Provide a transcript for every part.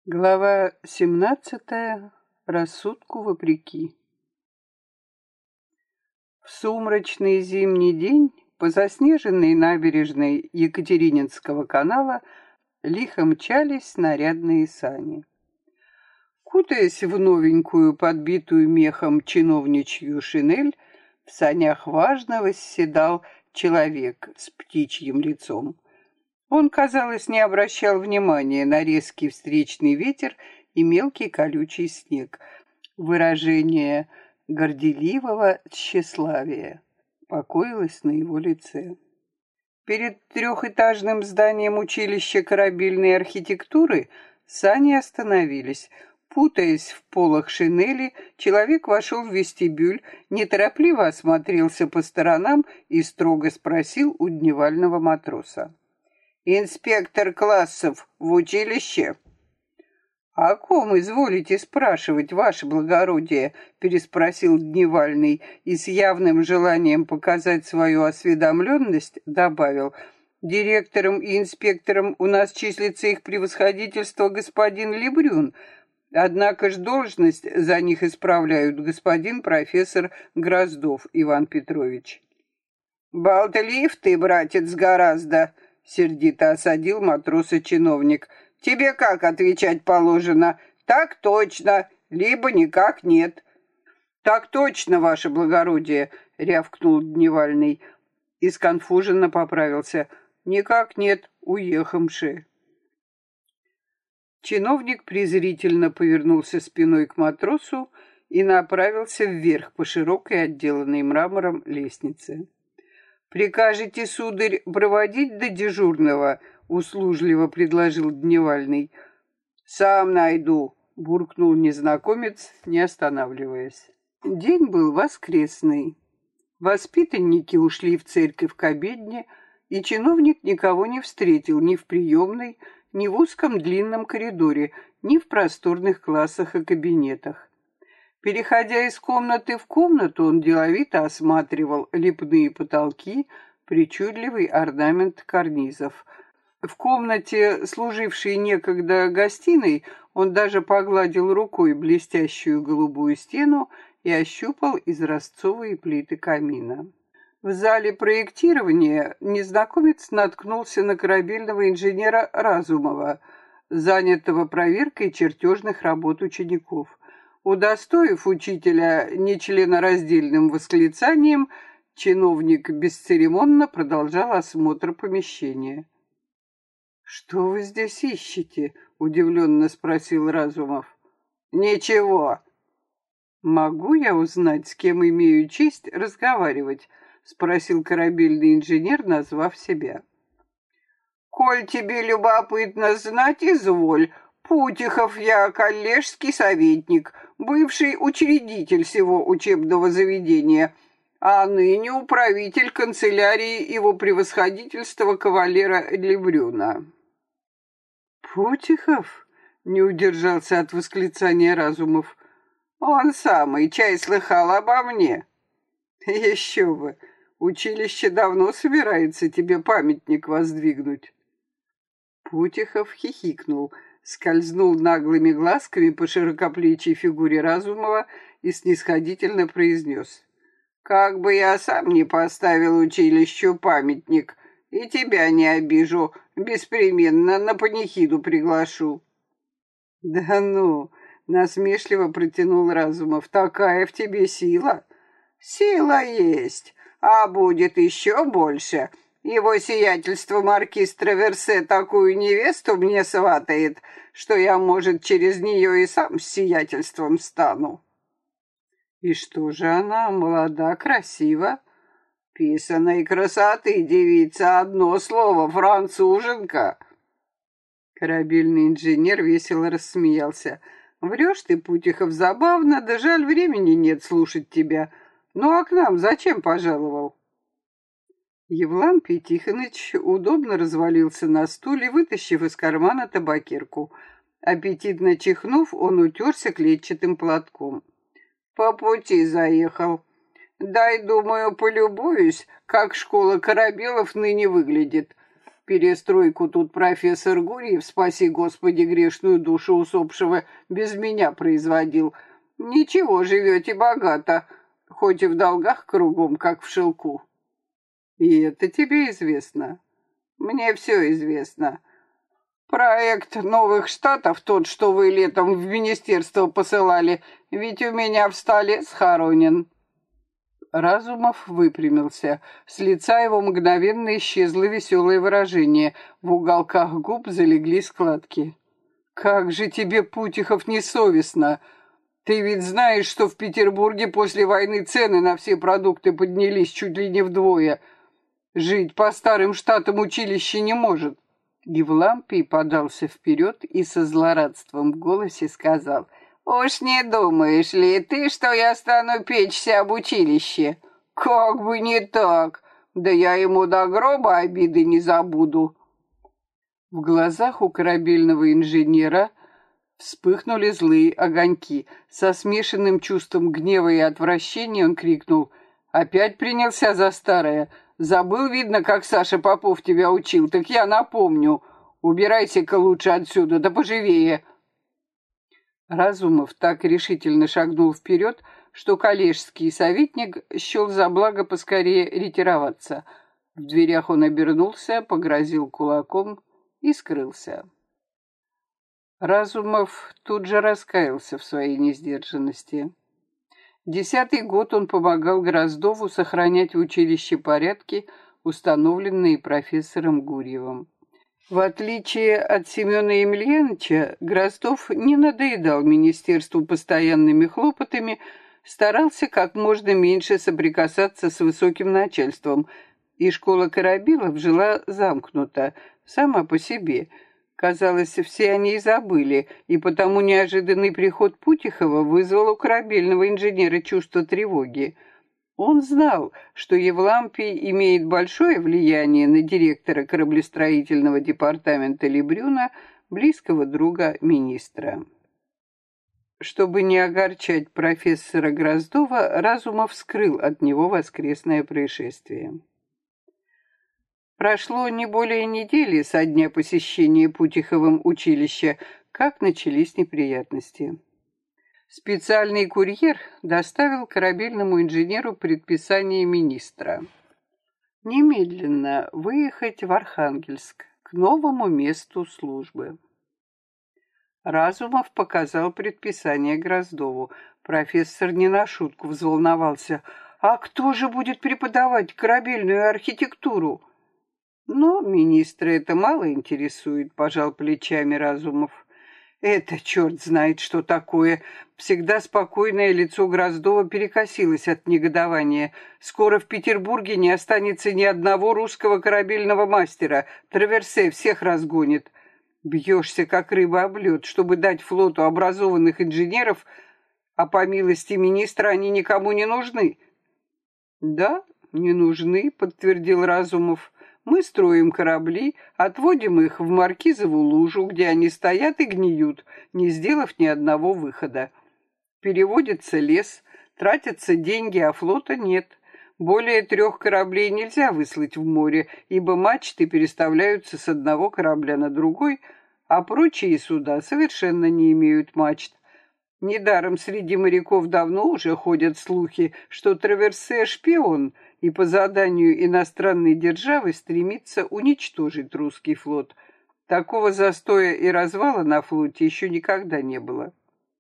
Глава 17. Рассудку вопреки. В сумрачный зимний день по заснеженной набережной Екатерининского канала лихо мчались нарядные сани. Кутаясь в новенькую, подбитую мехом чиновничью шинель, в санях важно восседал человек с птичьим лицом. Он, казалось, не обращал внимания на резкий встречный ветер и мелкий колючий снег. Выражение горделивого тщеславия покоилось на его лице. Перед трехэтажным зданием училища корабельной архитектуры сани остановились. Путаясь в полах шинели, человек вошел в вестибюль, неторопливо осмотрелся по сторонам и строго спросил у дневального матроса: «Инспектор классов в училище?» «О ком изволите спрашивать, ваше благородие?» — переспросил дневальный и с явным желанием показать свою осведомленность добавил: «Директором и инспектором у нас числится их превосходительство господин Лебрюн, однако ж должность за них исправляют господин профессор Гроздов Иван Петрович». «Болтлив ты, братец, гораздо!» — сердито осадил матроса чиновник. «Тебе как отвечать положено? Так точно, либо никак нет». «Так точно, ваше благородие!» — рявкнул дневальный и сконфуженно поправился. «Никак нет, уехавши». Чиновник презрительно повернулся спиной к матросу и направился вверх по широкой, отделанной мрамором лестнице. «Прикажете, сударь, проводить до дежурного?» — услужливо предложил дневальный. «Сам найду», — буркнул незнакомец, не останавливаясь. День был воскресный. Воспитанники ушли в церковь к обедне, и чиновник никого не встретил ни в приемной, ни в узком длинном коридоре, ни в просторных классах и кабинетах. Переходя из комнаты в комнату, он деловито осматривал лепные потолки, причудливый орнамент карнизов. В комнате, служившей некогда гостиной, он даже погладил рукой блестящую голубую стену и ощупал изразцовые плиты камина. В зале проектирования незнакомец наткнулся на корабельного инженера Разумова, занятого проверкой чертежных работ учеников. Удостоив учителя нечленораздельным восклицанием, чиновник бесцеремонно продолжал осмотр помещения. «Что вы здесь ищете?» — удивленно спросил Разумов. «Ничего». «Могу я узнать, с кем имею честь разговаривать?» — спросил корабельный инженер, назвав себя. «Коль тебе любопытно знать, изволь. Путихов я, коллежский советник, бывший учредитель сего учебного заведения, а ныне управитель канцелярии его превосходительства кавалера Лебрюна». «Путихов?» — не удержался от восклицания Разумов. «Он самый, чай слыхал обо мне». «Еще бы! Училище давно собирается тебе памятник воздвигнуть». Путихов хихикнул, скользнул наглыми глазками по широкоплечей фигуре Разумова и снисходительно произнес: «Как бы я сам не поставил училищу памятник, и тебя не обижу, беспременно на панихиду приглашу». «Да ну!» — насмешливо протянул Разумов. «Такая в тебе сила». «Сила есть, а будет еще больше. Его сиятельство маркиз Траверсе такую невесту мне сватает, что я, может, через нее и сам с сиятельством стану». «И что же она, молода, красива?» «Писаной красоты девица, одно слово, француженка». Корабельный инженер весело рассмеялся. «Врешь ты, Путихов, забавно, да жаль, времени нет слушать тебя. Ну а к нам зачем пожаловал?» Евлампий Тихоныч удобно развалился на стуле, вытащив из кармана табакерку. Аппетитно чихнув, он утерся клетчатым платком. «По пути заехал. Дай, думаю, полюбуюсь, как школа Корабелов ныне выглядит. Перестройку тут профессор Гурьев, спаси Господи грешную душу усопшего, без меня производил. Ничего, живете богато, хоть и в долгах кругом, как в шелку. И это тебе известно? Мне все известно. Проект новых штатов, тот, что вы летом в министерство посылали, ведь у меня в столе схоронен. Разумов выпрямился. С лица его мгновенно исчезло веселое выражение. В уголках губ залегли складки. «Как же тебе, Путихов, несовестно! Ты ведь знаешь, что в Петербурге после войны цены на все продукты поднялись чуть ли не вдвое. Жить по старым штатам училище не может». Евлампий подался вперед и со злорадством в голосе сказал: «Уж не думаешь ли ты, что я стану печься об училище? Как бы не так! Да я ему до гроба обиды не забуду!» В глазах у корабельного инженера вспыхнули злые огоньки. Со смешанным чувством гнева и отвращения он крикнул: «Опять принялся за старое? Забыл, видно, как Саша Попов тебя учил, так я напомню. Убирайся-ка лучше отсюда, да поживее!» Разумов так решительно шагнул вперед, что коллежский советник счел за благо поскорее ретироваться. В дверях он обернулся, погрозил кулаком и скрылся. Разумов тут же раскаялся в своей несдержанности. 10-й год он помогал Гроздову сохранять в училище порядки, установленные профессором Гурьевым. В отличие от Семена Емельяновича, Гроздов не надоедал министерству постоянными хлопотами, старался как можно меньше соприкасаться с высоким начальством, и школа Корабилов жила замкнута, сама по себе. Казалось, все они и забыли, и потому неожиданный приход Путихова вызвал у корабельного инженера чувство тревоги. Он знал, что Евлампий имеет большое влияние на директора кораблестроительного департамента Лебрюна, близкого друга министра. Чтобы не огорчать профессора Гроздова, Разумов скрыл от него воскресное происшествие. Прошло не более недели со дня посещения Путиховым училища, как начались неприятности. Специальный курьер доставил корабельному инженеру предписание министра немедленно выехать в Архангельск к новому месту службы. Разумов показал предписание Гроздову. Профессор не на шутку взволновался. «А кто же будет преподавать корабельную архитектуру?» «Но министра это мало интересует», — пожал плечами Разумов. «Это черт знает, что такое». Всегда спокойное лицо Гроздова перекосилось от негодования. «Скоро в Петербурге не останется ни одного русского корабельного мастера. Траверсе всех разгонит. Бьешься, как рыба об лед, чтобы дать флоту образованных инженеров, а по милости министра они никому не нужны». «Да, не нужны», — подтвердил Разумов. «Мы строим корабли, отводим их в Маркизову лужу, где они стоят и гниют, не сделав ни одного выхода. Переводится лес, тратятся деньги, а флота нет. Более 3 кораблей нельзя выслать в море, ибо мачты переставляются с одного корабля на другой, а прочие суда совершенно не имеют мачт. Недаром среди моряков давно уже ходят слухи, что Траверсе — шпион, и по заданию иностранной державы стремится уничтожить русский флот. Такого застоя и развала на флоте еще никогда не было».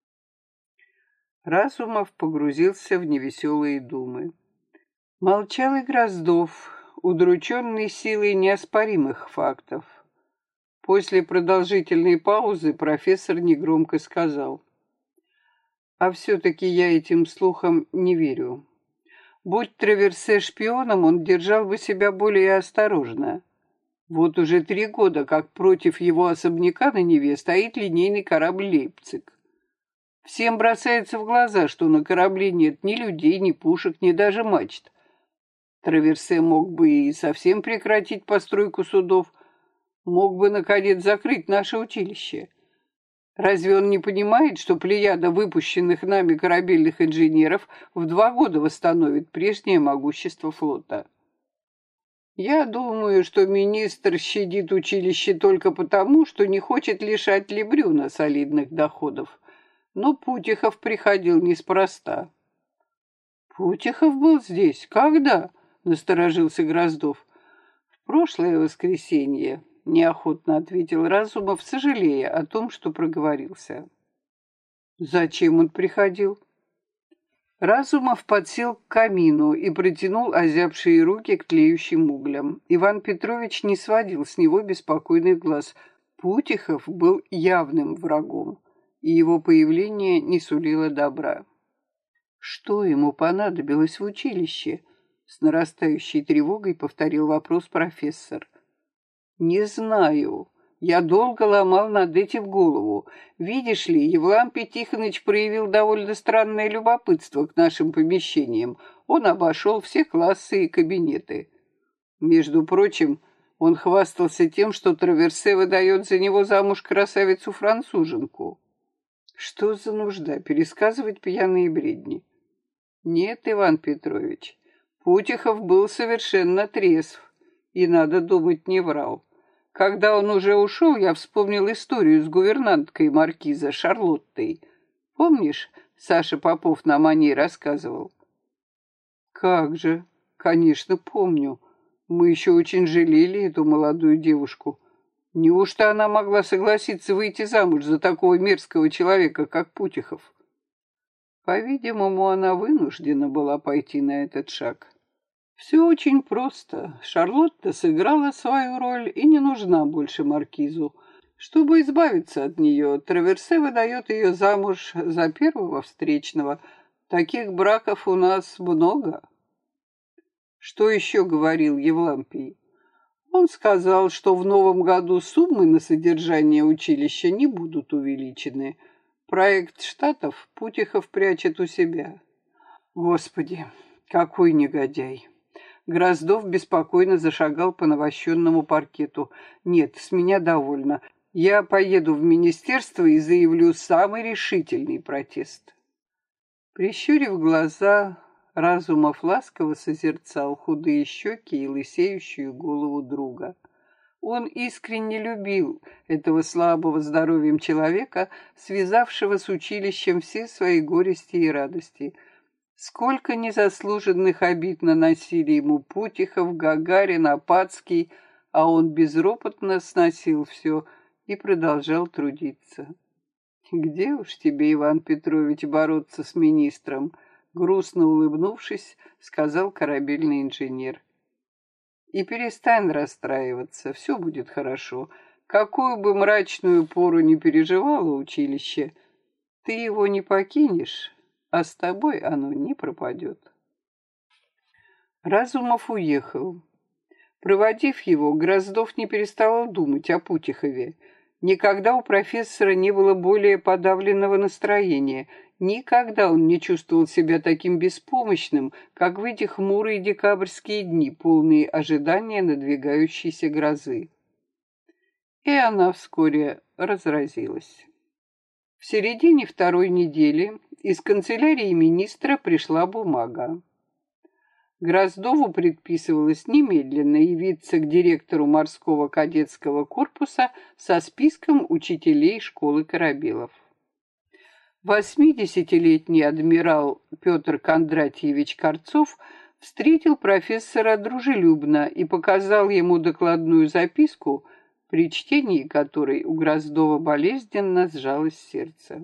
Разумов погрузился в невеселые думы. Молчал и Гроздов, удрученный силой неоспоримых фактов. После продолжительной паузы профессор негромко сказал: «А все-таки я этим слухам не верю. Будь Траверсе шпионом, он держал бы себя более осторожно. Вот уже 3 года, как против его особняка на Неве стоит линейный корабль «Лейпциг». Всем бросается в глаза, что на корабле нет ни людей, ни пушек, ни даже мачт. Траверсе мог бы и совсем прекратить постройку судов, мог бы, наконец, закрыть наше училище. Разве он не понимает, что плеяда выпущенных нами корабельных инженеров в 2 года восстановит прежнее могущество флота?» Я думаю, что министр щадит училище только потому, что не хочет лишать Лебрюна солидных доходов. Но Путихов приходил неспроста. Путихов был здесь? Когда? Насторожился Гроздов. В прошлое воскресенье, неохотно ответил Разумов, сожалея о том, что проговорился. Зачем он приходил? Разумов подсел к камину и протянул озябшие руки к тлеющим углям. Иван Петрович не сводил с него беспокойных глаз. Путихов был явным врагом, и его появление не сулило добра. Что ему понадобилось в училище? С нарастающей тревогой повторил вопрос профессор. Не знаю. Я долго ломал над этим голову. Видишь ли, Евлампий Тихоныч проявил довольно странное любопытство к нашим помещениям. Он обошел все классы и кабинеты. Между прочим, он хвастался тем, что Траверсе выдает за него замуж красавицу-француженку. Что за нужда пересказывать пьяные бредни? Нет, Иван Петрович, Путихов был совершенно трезв и, надо думать, не врал. Когда он уже ушел, я вспомнил историю с гувернанткой маркиза Шарлоттой. Помнишь, Саша Попов нам о ней рассказывал? Как же, конечно, помню. Мы еще очень жалели эту молодую девушку. Неужто она могла согласиться выйти замуж за такого мерзкого человека, как Путихов? По-видимому, она вынуждена была пойти на этот шаг. Все очень просто. Шарлотта сыграла свою роль и не нужна больше маркизу. Чтобы избавиться от нее, Траверсе выдает ее замуж за первого встречного. Таких браков у нас много. Что еще говорил Евлампий? Он сказал, что в новом году суммы на содержание училища не будут увеличены. Проект штатов Путихов прячет у себя. Господи, какой негодяй! Гроздов беспокойно зашагал по навощенному паркету. «Нет, с меня довольно. Я поеду в министерство и заявлю самый решительный протест». Прищурив глаза, Разумов ласково созерцал худые щеки и лысеющую голову друга. Он искренне любил этого слабого здоровьем человека, связавшего с училищем все свои горести и радости. Сколько незаслуженных обид наносили ему Путихов, Гагарин, Апатский, а он безропотно сносил все и продолжал трудиться. «Где уж тебе, Иван Петрович, бороться с министром?» Грустно улыбнувшись, сказал корабельный инженер. «И перестань расстраиваться, все будет хорошо. Какую бы мрачную пору ни переживало училище, ты его не покинешь, а с тобой оно не пропадет». Разумов уехал. Проводив его, Гроздов не переставал думать о Путихове. Никогда у профессора не было более подавленного настроения, никогда он не чувствовал себя таким беспомощным, как в эти хмурые декабрьские дни, полные ожидания надвигающейся грозы. И она вскоре разразилась. В середине второй недели из канцелярии министра пришла бумага. Гроздову предписывалось немедленно явиться к директору морского кадетского корпуса со списком учителей школы корабелов. 80-летний адмирал Петр Кондратьевич Корцов встретил профессора дружелюбно и показал ему докладную записку, при чтении которой у Гроздова болезненно сжалось сердце.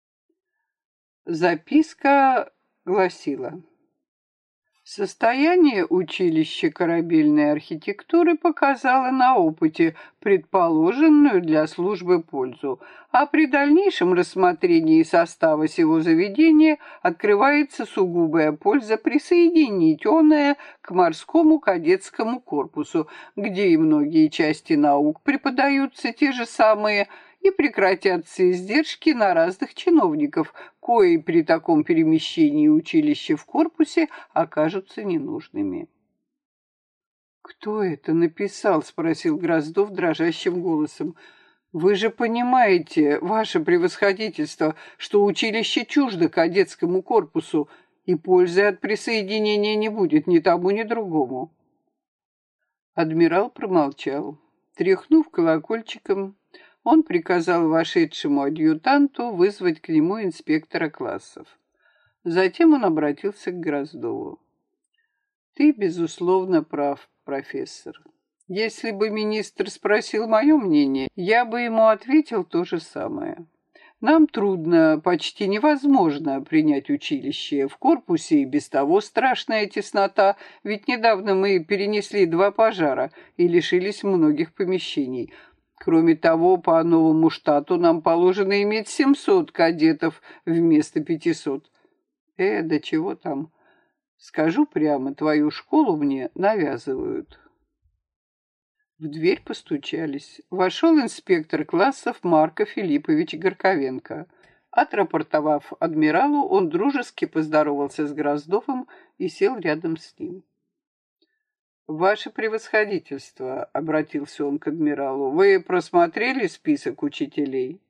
Записка гласила: состояние училища корабельной архитектуры показало на опыте предположенную для службы пользу, а при дальнейшем рассмотрении состава сего заведения открывается сугубая польза присоединить оное к морскому кадетскому корпусу, где и многие части наук преподаются те же самые, и прекратятся издержки на разных чиновников, кои при таком перемещении училища в корпусе окажутся ненужными. «Кто это написал?» — спросил Гроздов дрожащим голосом. «Вы же понимаете, ваше превосходительство, что училище чуждо кадетскому корпусу, и пользы от присоединения не будет ни тому, ни другому». Адмирал промолчал. Тряхнув колокольчиком, он приказал вошедшему адъютанту вызвать к нему инспектора классов. Затем он обратился к Гроздову. «Ты, безусловно, прав, профессор. Если бы министр спросил мое мнение, я бы ему ответил то же самое. Нам трудно, почти невозможно принять училище. В корпусе и без того страшная теснота, ведь недавно мы перенесли 2 пожара и лишились многих помещений. Кроме того, по новому штату нам положено иметь 700 кадетов вместо 500. Да чего там? Скажу прямо, твою школу мне навязывают». В дверь постучались. Вошел инспектор классов Марко Филиппович Горковенко. Отрапортовав адмиралу, он дружески поздоровался с Гроздовым и сел рядом с ним. «Ваше превосходительство», — обратился он к адмиралу, — «вы просмотрели список учителей?»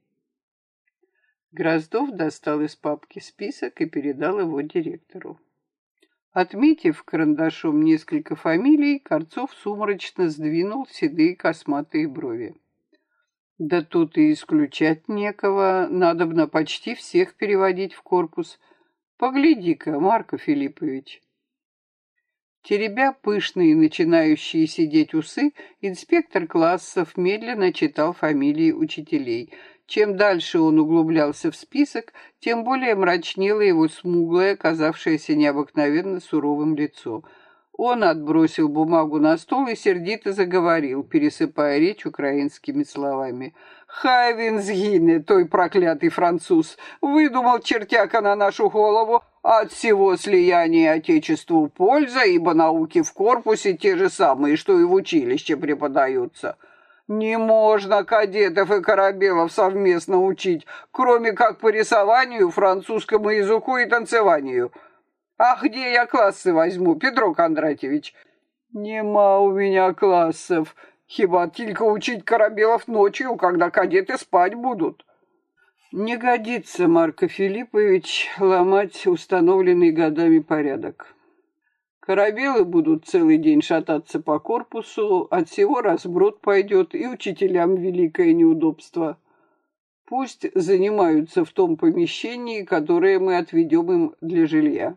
Гроздов достал из папки список и передал его директору. Отметив карандашом несколько фамилий, Корцов сумрачно сдвинул седые косматые брови. «Да тут и исключать некого, надобно почти всех переводить в корпус. Погляди-ка, Марко Филиппович». Теребя пышные начинающие сидеть усы, инспектор классов медленно читал фамилии учителей. Чем дальше он углублялся в список, тем более мрачнело его смуглое, казавшееся необыкновенно суровым лицо. Он отбросил бумагу на стол и сердито заговорил, пересыпая речь украинскими словами. «Хай він згине, той проклятый француз! Выдумал чертяка на нашу голову! От всего слияния Отечеству польза, ибо науки в корпусе те же самые, что и в училище преподаются. Не можно кадетов и корабелов совместно учить, кроме как по рисованию, французскому языку и танцеванию. А где я классы возьму, Петро Кондратьевич? Нема у меня классов, хіба только учить корабелов ночью, когда кадеты спать будут». Не годится, Марко Филиппович, ломать установленный годами порядок. Корабелы будут целый день шататься по корпусу, от всего разброд пойдет, и учителям великое неудобство. Пусть занимаются в том помещении, которое мы отведем им для жилья.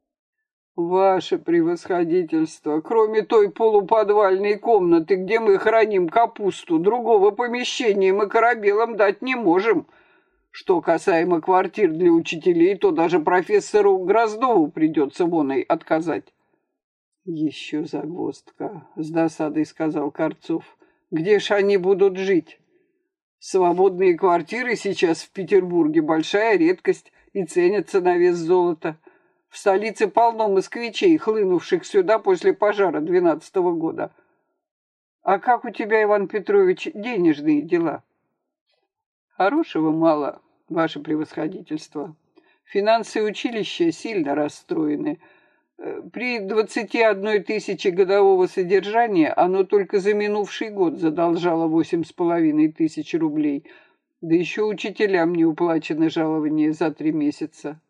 Ваше превосходительство, кроме той полуподвальной комнаты, где мы храним капусту, другого помещения мы корабелам дать не можем. Что касаемо квартир для учителей, то даже профессору Гроздову придется воной отказать. «Еще загвоздка», — с досадой сказал Корцов. «Где ж они будут жить? Свободные квартиры сейчас в Петербурге большая редкость и ценятся на вес золота. В столице полно москвичей, хлынувших сюда после пожара 12-го года. А как у тебя, Иван Петрович, денежные дела?» «Хорошего мало, ваше превосходительство. Финансы училища сильно расстроены. При 21 тысяче годового содержания оно только за минувший год задолжало 8,5 тысяч рублей. Да еще учителям не уплачено жалование за 3 месяца».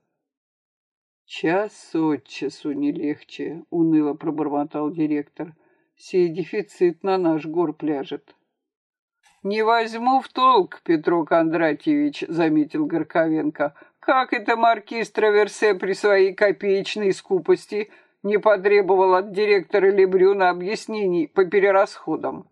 «Час от часу не легче», — уныло пробормотал директор. «Сей дефицит на наш горб ляжет». «Не возьму в толк, Петро Кондратьевич», — заметил Горковенко. «Как это маркиз Траверсе при своей копеечной скупости не потребовал от директора Лебрюна объяснений по перерасходам?»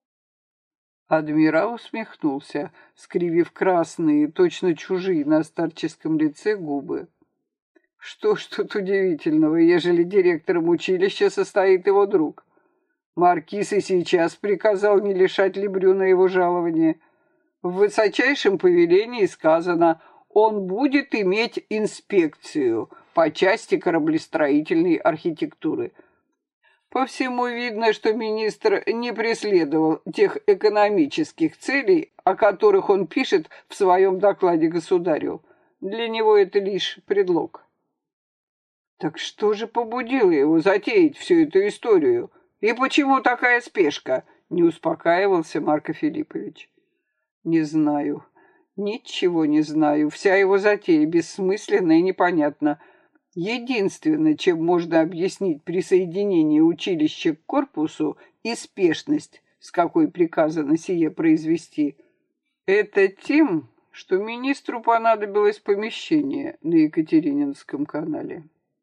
Адмирал усмехнулся, скривив красные, точно чужие на старческом лице губы. «Что ж тут удивительного, ежели директором училища состоит его друг? Маркиз и сейчас приказал не лишать Лебрюна его жалования. В высочайшем повелении сказано, он будет иметь инспекцию по части кораблестроительной архитектуры. По всему видно, что министр не преследовал тех экономических целей, о которых он пишет в своем докладе государю. Для него это лишь предлог». «Так что же побудило его затеять всю эту историю? И почему такая спешка?» — не успокаивался Марко Филиппович. «Не знаю. Ничего не знаю. Вся его затея бессмысленна и непонятна. Единственное, чем можно объяснить присоединение училища к корпусу и спешность, с какой приказано сие произвести, это тем, что министру понадобилось помещение на Екатерининском канале.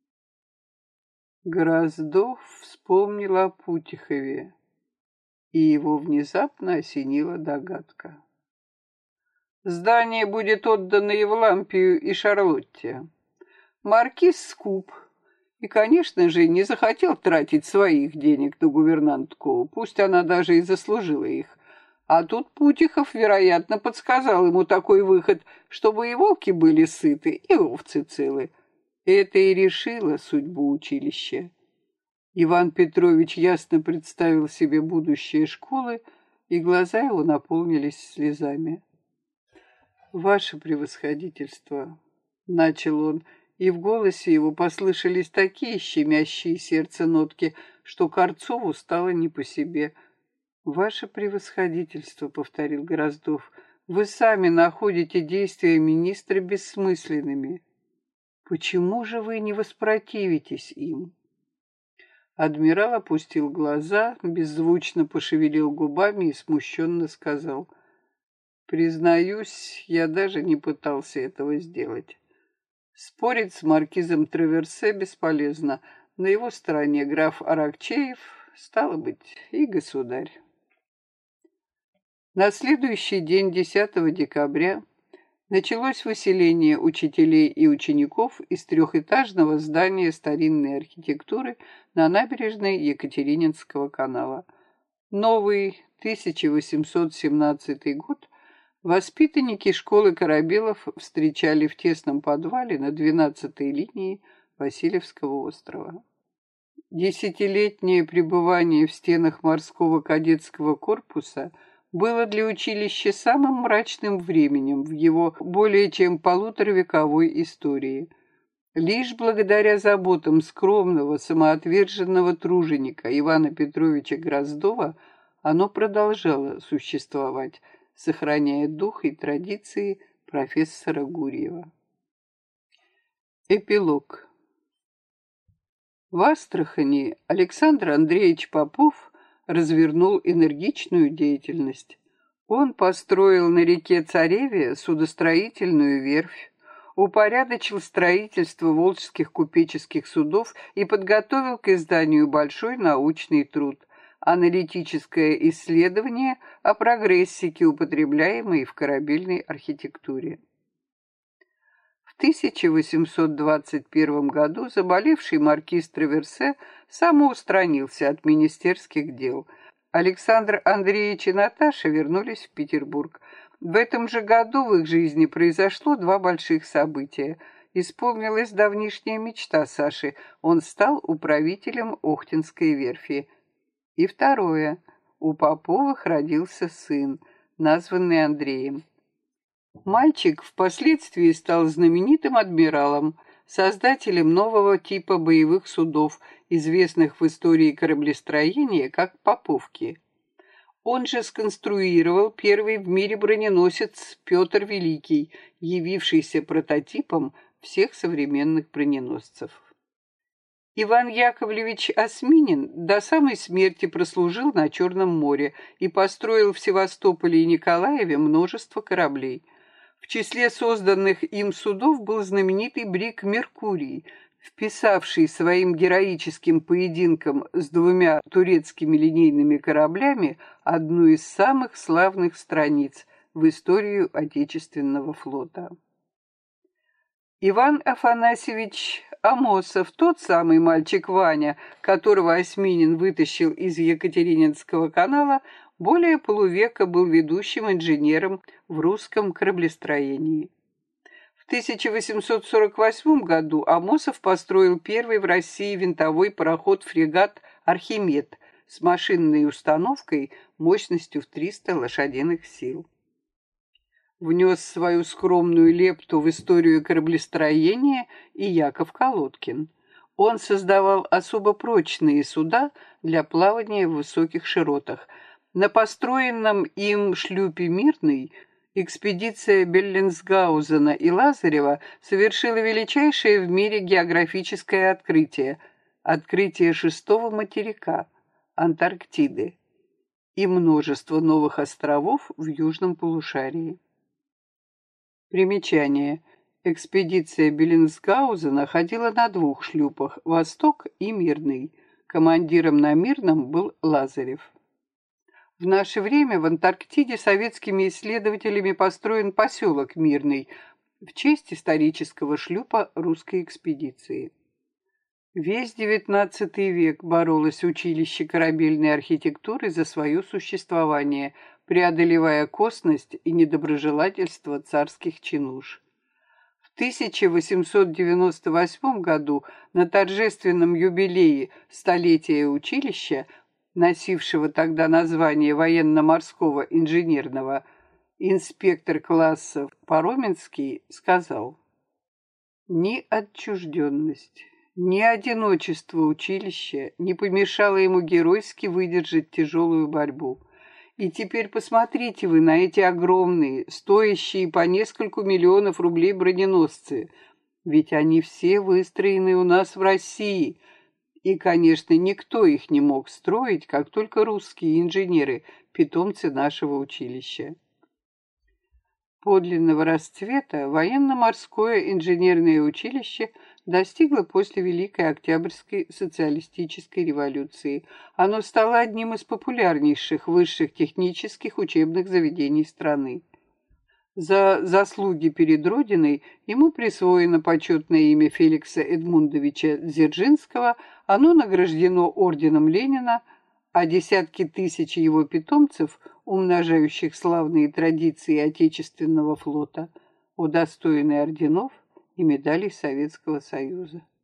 Гроздов вспомнил о Путихове, и его внезапно осенила догадка. Здание будет отдано Евлампию и Шарлотте. Маркиз скуп и, конечно же, не захотел тратить своих денег на гувернантку, пусть она даже и заслужила их. А тут Путихов, вероятно, подсказал ему такой выход, чтобы и волки были сыты, и овцы целы. Это и решило судьбу училища. Иван Петрович ясно представил себе будущее школы, и глаза его наполнились слезами. «Ваше превосходительство», — начал он, и в голосе его послышались такие щемящие сердце нотки, что Корцову стало не по себе. «Ваше превосходительство», — повторил Гроздов, — «вы сами находите действия министра бессмысленными. Почему же вы не воспротивитесь им?» Адмирал опустил глаза, беззвучно пошевелил губами и смущенно сказал: «Признаюсь, я даже не пытался этого сделать. Спорить с маркизом Траверсе бесполезно. На его стороне граф Аракчеев, стало быть, и государь». На следующий день, 10 декабря, началось выселение учителей и учеников из трехэтажного здания старинной архитектуры на набережной Екатерининского канала. Новый 1817 год воспитанники школы Корабелов встречали в тесном подвале на 12-й линии Васильевского острова. Десятилетнее пребывание в стенах морского кадетского корпуса было для училища самым мрачным временем в его более чем полуторавековой истории. Лишь благодаря заботам скромного, самоотверженного труженика Ивана Петровича Гроздова оно продолжало существовать, сохраняя дух и традиции профессора Гурьева. Эпилог. В Астрахани Александр Андреевич Попов развернул энергичную деятельность. Он построил на реке Цареве судостроительную верфь, упорядочил строительство волжских купеческих судов и подготовил к изданию большой научный труд «Аналитическое исследование о прогрессике, употребляемой в корабельной архитектуре». В 1821 году заболевший маркиз Траверсе самоустранился от министерских дел. Александр Андреевич и Наташа вернулись в Петербург. В этом же году в их жизни произошло два больших события. Исполнилась давнишняя мечта Саши. Он стал управителем Охтинской верфи. И второе. У Поповых родился сын, названный Андреем. Мальчик впоследствии стал знаменитым адмиралом, создателем нового типа боевых судов, известных в истории кораблестроения как поповки. Он же сконструировал первый в мире броненосец Петр Великий, явившийся прототипом всех современных броненосцев. Иван Яковлевич Осминин до самой смерти прослужил на Черном море и построил в Севастополе и Николаеве множество кораблей. В числе созданных им судов был знаменитый бриг «Меркурий», вписавший своим героическим поединком с двумя турецкими линейными кораблями одну из самых славных страниц в историю Отечественного флота. Иван Афанасьевич Амосов, тот самый мальчик Ваня, которого Осминин вытащил из Екатерининского канала, более полувека был ведущим инженером в русском кораблестроении. В 1848 году Амосов построил первый в России винтовой пароход-фрегат «Архимед» с машинной установкой мощностью в 300 лошадиных сил. Внес свою скромную лепту в историю кораблестроения и Яков Колодкин. Он создавал особо прочные суда для плавания в высоких широтах. На построенном им шлюпе «Мирный» Экспедиция Беллинсгаузена и Лазарева совершила величайшее в мире географическое открытие – открытие шестого материка – Антарктиды и множество новых островов в южном полушарии. Примечание. Экспедиция Беллинсгаузена ходила на двух шлюпах – «Восток» и «Мирный». Командиром на «Мирном» был Лазарев. В наше время в Антарктиде советскими исследователями построен поселок Мирный в честь исторического шлюпа русской экспедиции. Весь XIX век боролось училище корабельной архитектуры за свое существование, преодолевая косность и недоброжелательство царских чинуш. В 1898 году на торжественном юбилее столетия училища, носившего тогда название военно-морского инженерного, инспектор класса Пароменский сказал: «Ни отчужденность, ни одиночество училища не помешало ему геройски выдержать тяжелую борьбу. И теперь посмотрите вы на эти огромные, стоящие по нескольку миллионов рублей броненосцы. Ведь они все выстроены у нас в России. И, конечно, никто их не мог строить, как только русские инженеры, питомцы нашего училища». Подлинного расцвета военно-морское инженерное училище достигло после Великой Октябрьской социалистической революции. Оно стало одним из популярнейших высших технических учебных заведений страны. За заслуги перед Родиной ему присвоено почетное имя Феликса Эдмундовича Дзержинского, оно награждено орденом Ленина, а десятки тысяч его питомцев, умножающих славные традиции Отечественного флота, удостоены орденов и медалей Советского Союза.